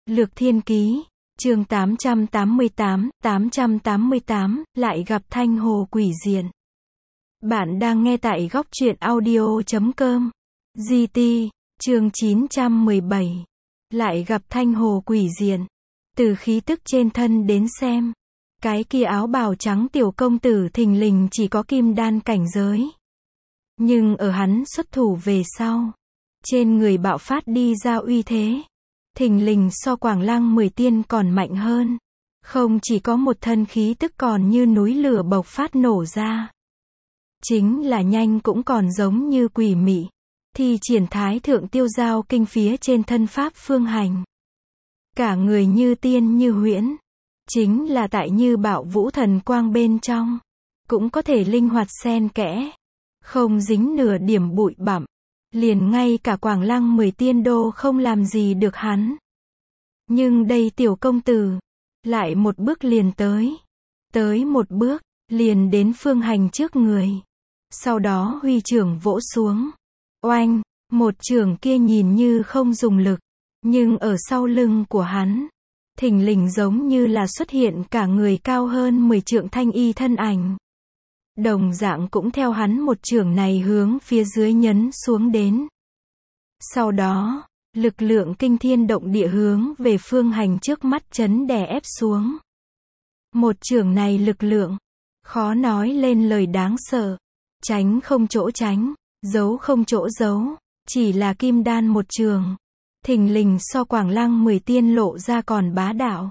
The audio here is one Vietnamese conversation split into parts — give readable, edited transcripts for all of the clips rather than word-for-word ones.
Lược Thiên Ký, chương 888, lại gặp Thanh Hồ quỷ diện. Bạn đang nghe tại góc truyện audio.com. GT, chương 917. Lại gặp Thanh Hồ quỷ diện. Từ khí tức trên thân đến xem, cái kia áo bào trắng tiểu công tử thình lình chỉ có kim đan cảnh giới. Nhưng ở hắn xuất thủ về sau, trên người bạo phát đi ra uy thế, thình lình so Quảng Lăng 10 tiên còn mạnh hơn. Không chỉ có một thân khí tức còn như núi lửa bộc phát nổ ra. Chính là nhanh cũng còn giống như quỷ mị. Thì triển thái thượng tiêu giao kinh phía trên thân pháp Phương Hành. Cả người như tiên như huyễn. Chính là tại như bạo vũ thần quang bên trong. Cũng có thể linh hoạt xen kẽ. Không dính nửa điểm bụi bặm. Liền ngay cả Quảng Lăng 10 tiên đô không làm gì được hắn. Nhưng đây tiểu công tử, lại một bước liền tới. Tới một bước, liền đến Phương Hành trước người. Sau đó huy trưởng vỗ xuống. Oanh, một trưởng kia nhìn như không dùng lực. Nhưng ở sau lưng của hắn, thình lình giống như là xuất hiện cả người cao hơn 10 trượng thanh y thân ảnh. Đồng dạng cũng theo hắn một chưởng này hướng phía dưới nhấn xuống đến. Sau đó, lực lượng kinh thiên động địa hướng về Phương Hành trước mắt chấn đè ép xuống. Một chưởng này lực lượng, khó nói lên lời đáng sợ. Tránh không chỗ tránh, giấu không chỗ giấu, chỉ là kim đan một trường. Thình lình so Quảng Lăng 10 tiên lộ ra còn bá đạo.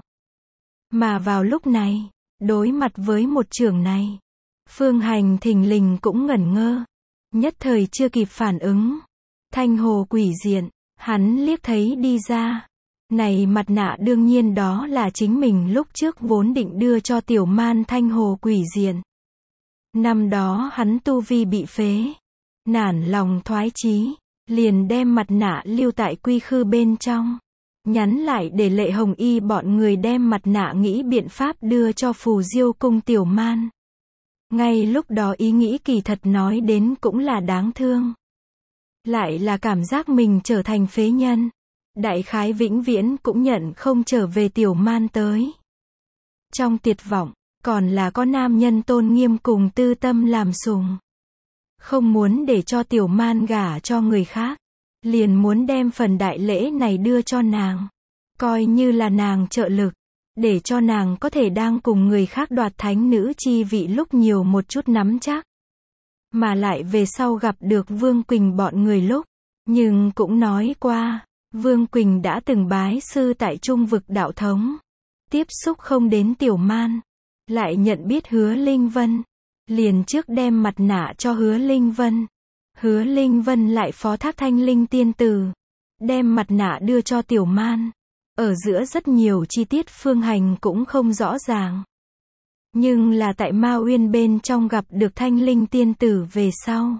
Mà vào lúc này, đối mặt với một chưởng này, Phương Hành thình lình cũng ngẩn ngơ. Nhất thời chưa kịp phản ứng. Thanh hồ quỷ diện, hắn liếc thấy đi ra. Này mặt nạ đương nhiên đó là chính mình lúc trước vốn định đưa cho tiểu man thanh hồ quỷ diện. Năm đó hắn tu vi bị phế. Nản lòng thoái chí, liền đem mặt nạ lưu tại quy khư bên trong. Nhắn lại để Lệ Hồng Y bọn người đem mặt nạ nghĩ biện pháp đưa cho Phù Diêu cung tiểu man. Ngay lúc đó ý nghĩ kỳ thật nói đến cũng là đáng thương. Lại là cảm giác mình trở thành phế nhân. Đại khái vĩnh viễn cũng nhận không trở về tiểu man tới. Trong tuyệt vọng, còn là có nam nhân tôn nghiêm cùng tư tâm làm sùng. Không muốn để cho tiểu man gả cho người khác. Liền muốn đem phần đại lễ này đưa cho nàng. Coi như là nàng trợ lực. Để cho nàng có thể đang cùng người khác đoạt thánh nữ chi vị lúc nhiều một chút nắm chắc. Mà lại về sau gặp được Vương Quỳnh bọn người lúc. Nhưng cũng nói qua, Vương Quỳnh đã từng bái sư tại Trung vực đạo thống. Tiếp xúc không đến tiểu man. Lại nhận biết Hứa Linh Vân. Liền trước đem mặt nạ cho Hứa Linh Vân. Hứa Linh Vân lại phó thác Thanh Linh tiên tử. Đem mặt nạ đưa cho tiểu man. Ở giữa rất nhiều chi tiết Phương Hành cũng không rõ ràng. Nhưng là tại Ma Uyên bên trong gặp được Thanh Linh tiên tử về sau.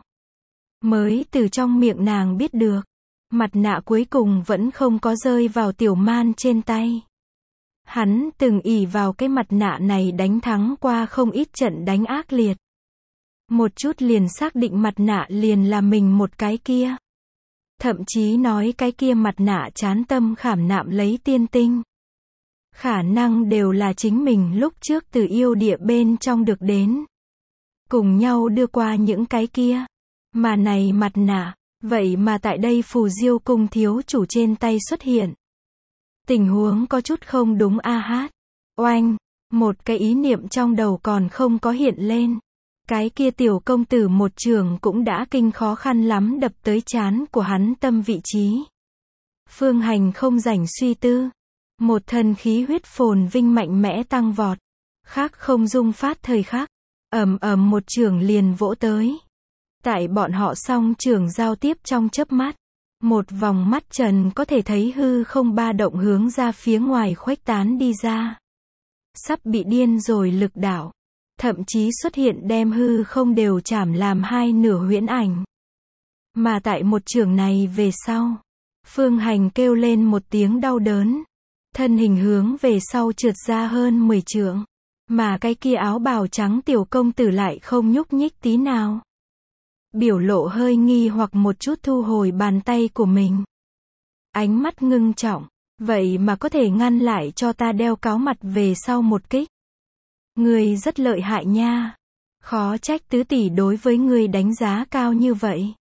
Mới từ trong miệng nàng biết được. Mặt nạ cuối cùng vẫn không có rơi vào tiểu man trên tay. Hắn từng ỷ vào cái mặt nạ này đánh thắng qua không ít trận đánh ác liệt. Một chút liền xác định mặt nạ liền là mình một cái kia. Thậm chí nói cái kia mặt nạ chán tâm khảm nạm lấy tiên tinh. Khả năng đều là chính mình lúc trước từ yêu địa bên trong được đến. Cùng nhau đưa qua những cái kia. Mà này mặt nạ, vậy mà tại đây Phù Diêu cung thiếu chủ trên tay xuất hiện. Tình huống có chút không đúng a hát. Oanh, một cái ý niệm trong đầu còn không có hiện lên. Cái kia tiểu công tử một trường cũng đã kinh khó khăn lắm đập tới trán của hắn tâm vị trí. Phương Hành không rảnh suy tư. Một thần khí huyết phồn vinh mạnh mẽ tăng vọt. Khác không dung phát thời khắc. Ầm ầm một trường liền vỗ tới. Tại bọn họ song trường giao tiếp trong chớp mắt. Một vòng mắt trần có thể thấy hư không ba động hướng ra phía ngoài khuếch tán đi ra. Sắp bị điên rồi lực đạo. Thậm chí xuất hiện đem hư không đều chảm làm hai nửa huyễn ảnh. Mà tại một trường này về sau, Phương Hành kêu lên một tiếng đau đớn. Thân hình hướng về sau trượt ra hơn 10 trượng. Mà cái kia áo bào trắng tiểu công tử lại không nhúc nhích tí nào. Biểu lộ hơi nghi hoặc một chút thu hồi bàn tay của mình. Ánh mắt ngưng trọng, Vậy mà có thể ngăn lại cho ta đeo cáo mặt về sau một kích. Ngươi rất lợi hại nha. Khó trách tứ tỷ đối với ngươi đánh giá cao như vậy.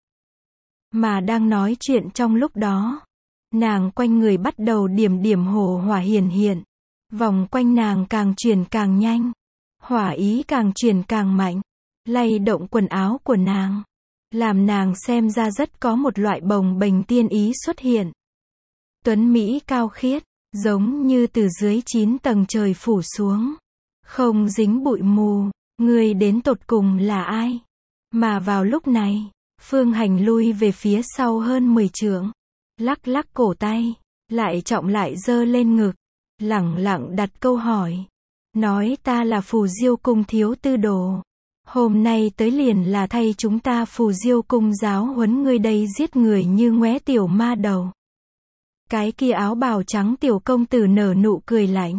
Mà đang nói chuyện trong lúc đó, nàng quanh người bắt đầu điểm điểm hồ hỏa hiển hiện. Vòng quanh nàng càng chuyển càng nhanh. Hỏa ý càng chuyển càng mạnh. Lay động quần áo của nàng. Làm nàng xem ra rất có một loại bồng bềnh tiên ý xuất hiện. Tuấn Mỹ cao khiết, giống như từ dưới 9 tầng trời phủ xuống. Không dính bụi mù, người đến tột cùng là ai? Mà vào lúc này, Phương Hành lui về phía sau hơn 10 trượng. Lắc lắc cổ tay, lại trọng lại giơ lên ngực. Lẳng lặng đặt câu hỏi. Nói ta là Phù Diêu Cung thiếu tư đồ. Hôm nay tới liền là thay chúng ta Phù Diêu Cung giáo huấn ngươi đây giết người như ngoé tiểu ma đầu. Cái kia áo bào trắng tiểu công tử nở nụ cười lạnh.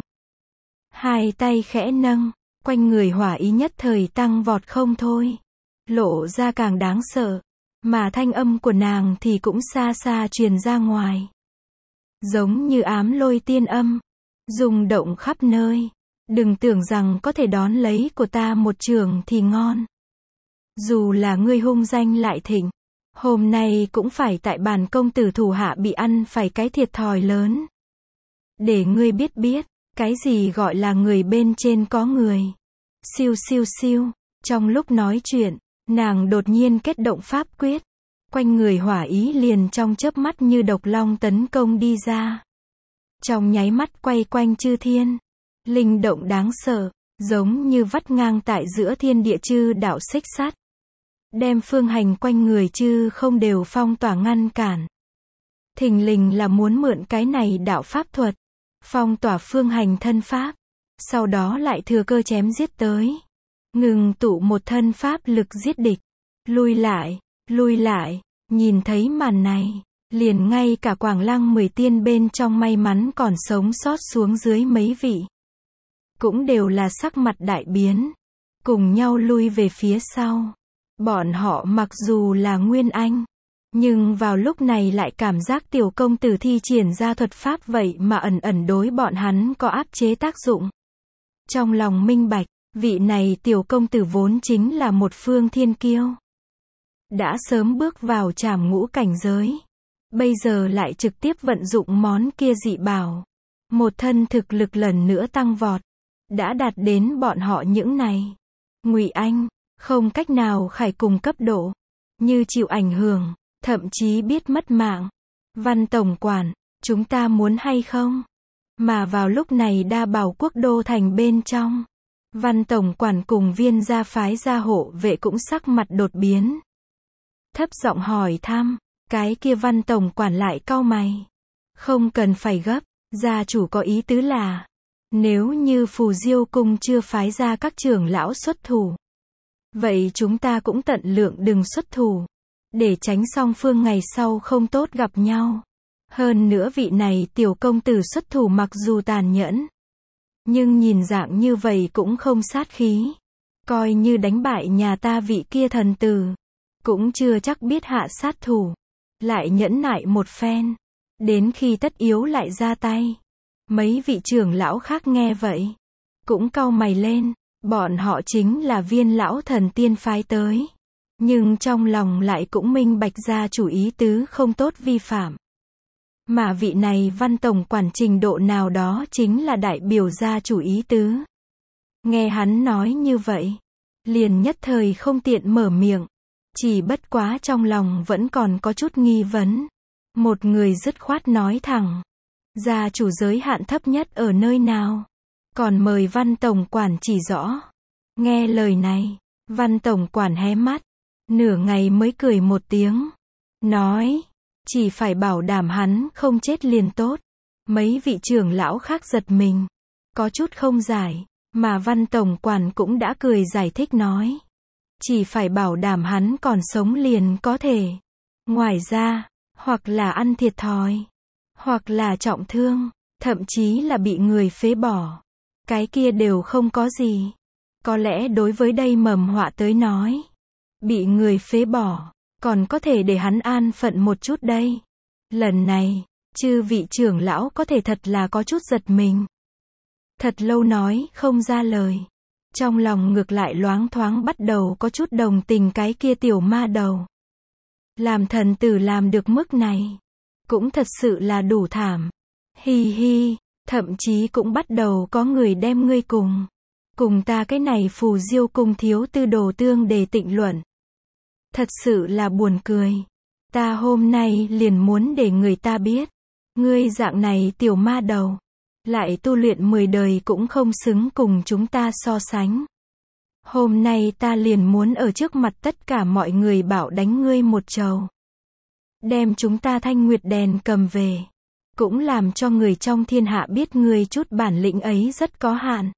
Hai tay khẽ nâng, quanh người hỏa ý nhất thời tăng vọt không thôi. Lộ ra càng đáng sợ, mà thanh âm của nàng thì cũng xa xa truyền ra ngoài. Giống như ám lôi tiên âm, rung động khắp nơi. Đừng tưởng rằng có thể đón lấy của ta một trường thì ngon. Dù là ngươi hung danh lại thịnh, hôm nay cũng phải tại bản công tử thủ hạ bị ăn phải cái thiệt thòi lớn. Để ngươi biết, cái gì gọi là người bên trên có người. Siêu siêu siêu, trong lúc nói chuyện, nàng đột nhiên kết động pháp quyết. Quanh người hỏa ý liền trong chớp mắt như độc long tấn công đi ra. Trong nháy mắt quay quanh chư thiên. Linh động đáng sợ, giống như vắt ngang tại giữa thiên địa chư đạo xích sắt. Đem Phương Hành quanh người chư không đều phong tỏa ngăn cản. Thình lình là muốn mượn cái này đạo pháp thuật, phong tỏa Phương Hành thân pháp, sau đó lại thừa cơ chém giết tới. Ngừng tụ một thân pháp lực giết địch. Lui lại, nhìn thấy màn này, liền ngay cả Quảng Lăng 10 tiên bên trong may mắn còn sống sót xuống dưới mấy vị. Cũng đều là sắc mặt đại biến, cùng nhau lui về phía sau. Bọn họ mặc dù là Nguyên Anh, nhưng vào lúc này lại cảm giác tiểu công tử thi triển ra thuật pháp vậy mà ẩn ẩn đối bọn hắn có áp chế tác dụng. Trong lòng minh bạch, vị này tiểu công tử vốn chính là một phương thiên kiêu. Đã sớm bước vào trảm ngũ cảnh giới. Bây giờ lại trực tiếp vận dụng món kia dị bảo. Một thân thực lực lần nữa tăng vọt. Đã đạt đến bọn họ những này. Ngụy Anh, không cách nào khải cùng cấp độ. Như chịu ảnh hưởng, thậm chí biết mất mạng. Văn tổng quản, chúng ta muốn hay không? Mà vào lúc này Đa Bảo Quốc đô thành bên trong. Văn tổng quản cùng Viên gia phái gia hộ vệ cũng sắc mặt đột biến. Thấp giọng hỏi thăm, cái kia Văn tổng quản lại cau mày. Không cần phải gấp, gia chủ có ý tứ là, nếu như Phù Diêu Cung chưa phái ra các trưởng lão xuất thủ, vậy chúng ta cũng tận lượng đừng xuất thủ, để tránh song phương ngày sau không tốt gặp nhau. Hơn nữa vị này tiểu công tử xuất thủ mặc dù tàn nhẫn, nhưng nhìn dạng như vậy cũng không sát khí. Coi như đánh bại nhà ta vị kia thần tử, cũng chưa chắc biết hạ sát thủ. Lại nhẫn nại một phen, đến khi tất yếu lại ra tay. Mấy vị trưởng lão khác nghe vậy, cũng cau mày lên. Bọn họ chính là Viên lão thần tiên phái tới, nhưng trong lòng lại cũng minh bạch gia chủ ý tứ không tốt vi phạm. Mà vị này Văn tổng quản trình độ nào đó chính là đại biểu gia chủ ý tứ. Nghe hắn nói như vậy, liền nhất thời không tiện mở miệng. Chỉ bất quá trong lòng vẫn còn có chút nghi vấn. Một người dứt khoát nói thẳng, gia chủ giới hạn thấp nhất ở nơi nào? Còn mời Văn tổng quản chỉ rõ. Nghe lời này, Văn tổng quản hé mắt, nửa ngày mới cười một tiếng, nói, chỉ phải bảo đảm hắn không chết liền tốt. Mấy vị trưởng lão khác giật mình, có chút không giải, mà Văn tổng quản cũng đã cười giải thích nói, chỉ phải bảo đảm hắn còn sống liền có thể. Ngoài ra, hoặc là ăn thiệt thòi, hoặc là trọng thương, thậm chí là bị người phế bỏ. Cái kia đều không có gì. Có lẽ đối với đây mầm họa tới nói, bị người phế bỏ, còn có thể để hắn an phận một chút đây. Lần này, Chư vị trưởng lão có thể thật là có chút giật mình. Thật lâu nói không ra lời. Trong lòng ngược lại loáng thoáng bắt đầu có chút đồng tình cái kia tiểu ma đầu. Làm thần tử làm được mức này. Cũng thật sự là đủ thảm. Hi hi, thậm chí cũng bắt đầu có người đem ngươi cùng ta cái này phù diêu cung thiếu tư đồ tương để tịnh luận. Thật sự là buồn cười. Ta hôm nay liền muốn để người ta biết. Ngươi dạng này tiểu ma đầu. Lại tu luyện 10 đời cũng không xứng cùng chúng ta so sánh. Hôm nay ta liền muốn ở trước mặt tất cả mọi người bảo đánh ngươi một trầu. Đem chúng ta Thanh Nguyệt đèn cầm về. Cũng làm cho người trong thiên hạ biết ngươi chút bản lĩnh ấy rất có hạn.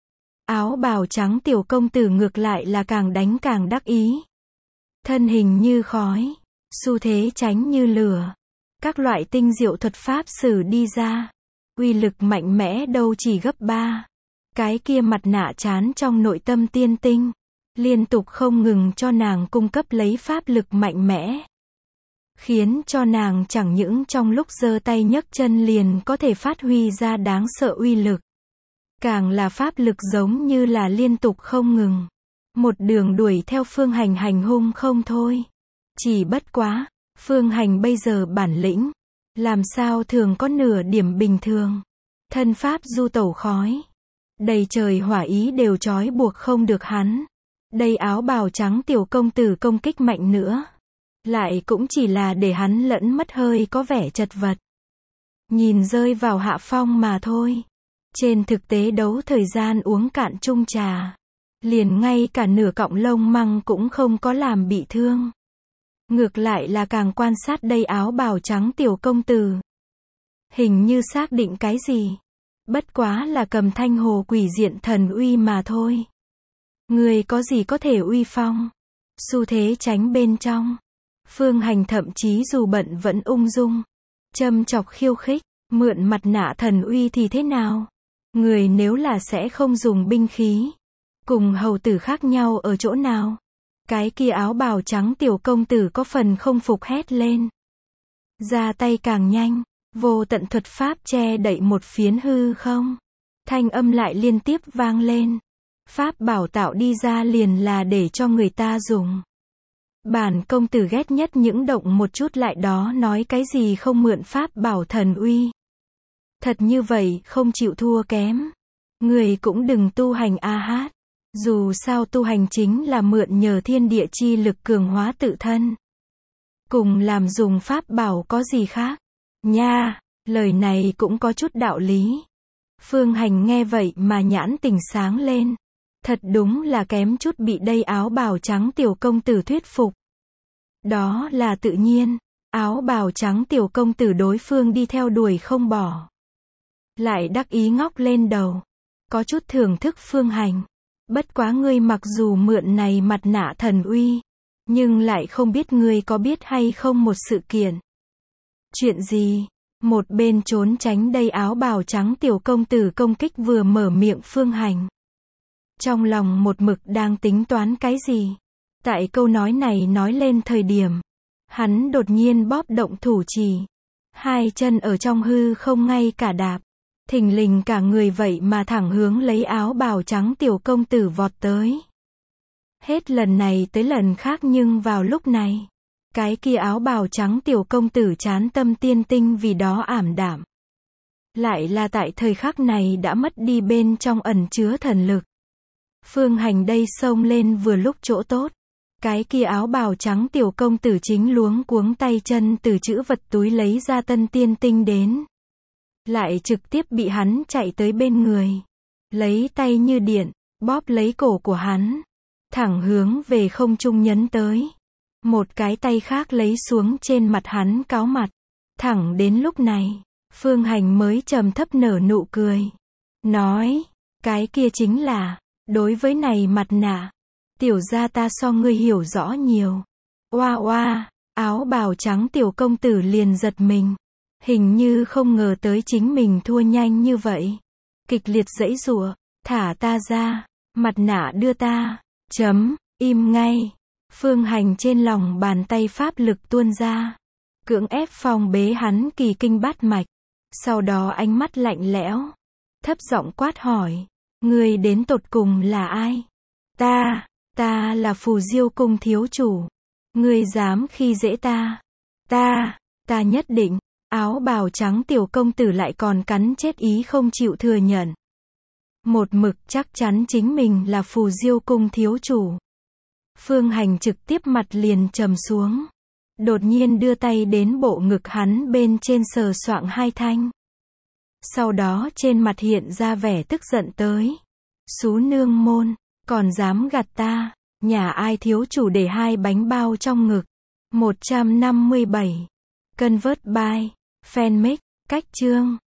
Áo bào trắng tiểu công tử ngược lại là càng đánh càng đắc ý. Thân hình như khói, xu thế tránh như lửa. Các loại tinh diệu thuật pháp sử đi ra. Uy lực mạnh mẽ đâu chỉ gấp 3. Cái kia mặt nạ trán trong nội tâm tiên tinh. Liên tục không ngừng cho nàng cung cấp lấy pháp lực mạnh mẽ. Khiến cho nàng chẳng những trong lúc giơ tay nhấc chân liền có thể phát huy ra đáng sợ uy lực. Càng là pháp lực giống như là liên tục không ngừng. Một đường đuổi theo Phương Hành hành hung không thôi. Chỉ bất quá, Phương Hành bây giờ bản lĩnh. Làm sao thường có nửa điểm bình thường. Thân pháp du tẩu khói. Đầy trời hỏa ý đều trói buộc không được hắn. Đây áo bào trắng tiểu công tử công kích mạnh nữa. Lại cũng chỉ là để hắn lẫn mất hơi có vẻ chật vật. Nhìn rơi vào hạ phong mà thôi. Trên thực tế đấu thời gian uống cạn chung trà. Liền ngay cả nửa cọng lông măng cũng không có làm bị thương. Ngược lại là càng quan sát đây áo bào trắng tiểu công tử. Hình như xác định cái gì. Bất quá là cầm thanh hồ quỷ diện thần uy mà thôi. Người có gì có thể uy phong. Xu thế tránh bên trong. Phương Hành thậm chí dù bận vẫn ung dung. Châm chọc khiêu khích. Mượn mặt nạ thần uy thì thế nào? Người nếu là sẽ không dùng binh khí. Cùng hầu tử khác nhau ở chỗ nào? Cái kia áo bào trắng tiểu công tử có phần không phục hét lên. Ra tay càng nhanh. Vô tận thuật pháp che đậy một phiến hư không. Thanh âm lại liên tiếp vang lên. Pháp bảo tạo đi ra liền là để cho người ta dùng. Bản công tử ghét nhất những động một chút lại đó nói cái gì không mượn pháp bảo thần uy. Thật như vậy không chịu thua kém. Người cũng đừng tu hành a hát. Dù sao tu hành chính là mượn nhờ thiên địa chi lực cường hóa tự thân. Cùng làm dùng pháp bảo có gì khác. Nha, lời này cũng có chút đạo lý. Phương Hành nghe vậy mà nhãn tình sáng lên. Thật đúng là kém chút bị đây áo bào trắng tiểu công tử thuyết phục. Đó là tự nhiên. Áo bào trắng tiểu công tử đối phương đi theo đuổi không bỏ. Lại đắc ý ngóc lên đầu. Có chút thưởng thức Phương Hành. Bất quá ngươi mặc dù mượn này mặt nạ thần uy. Nhưng lại không biết ngươi có biết hay không một sự kiện. Chuyện gì? Một bên trốn tránh đây áo bào trắng tiểu công tử công kích vừa mở miệng Phương Hành. Trong lòng một mực đang tính toán cái gì? Tại câu nói này nói lên thời điểm. Hắn đột nhiên bóp động thủ chỉ. Hai chân ở trong hư không ngay cả đạp. Thình lình cả người vậy mà thẳng hướng lấy áo bào trắng tiểu công tử vọt tới. Hết lần này tới lần khác nhưng vào lúc này. Cái kia áo bào trắng tiểu công tử chán tâm tiên tinh vì đó ảm đạm. Lại là tại thời khắc này đã mất đi bên trong ẩn chứa thần lực. Phương Hành đây xông lên vừa lúc chỗ tốt. Cái kia áo bào trắng tiểu công tử chính luống cuống tay chân từ trữ vật túi lấy ra tân tiên tinh đến. Lại trực tiếp bị hắn chạy tới bên người. Lấy tay như điện, bóp lấy cổ của hắn. Thẳng hướng về không trung nhấn tới. Một cái tay khác lấy xuống trên mặt hắn cáu mặt. Thẳng đến lúc này, Phương Hành mới trầm thấp nở nụ cười. Nói, cái kia chính là, đối với này mặt nạ. Tiểu gia ta so ngươi hiểu rõ nhiều. Oa oa, áo bào trắng tiểu công tử liền giật mình. Hình như không ngờ tới chính mình thua nhanh như vậy. Kịch liệt giãy giụa, thả ta ra, mặt nạ đưa ta, im ngay. Phương Hành trên lòng bàn tay pháp lực tuôn ra. cưỡng ép phong bế hắn kỳ kinh bát mạch. Sau đó ánh mắt lạnh lẽo, thấp giọng quát hỏi, ngươi đến tột cùng là ai? Ta là Phù Diêu cung thiếu chủ. Ngươi dám khi dễ ta? Ta nhất định. Áo bào trắng tiểu công tử lại còn cắn chết ý không chịu thừa nhận. Một mực chắc chắn chính mình là Phù Diêu cung thiếu chủ. Phương Hành trực tiếp mặt liền trầm xuống. Đột nhiên đưa tay đến bộ ngực hắn bên trên sờ soạng hai thanh. Sau đó trên mặt hiện ra vẻ tức giận tới. Xú nương môn, còn dám gạt ta, nhà ai thiếu chủ để hai bánh bao trong ngực. 157. Convert by Fanmix, cách chương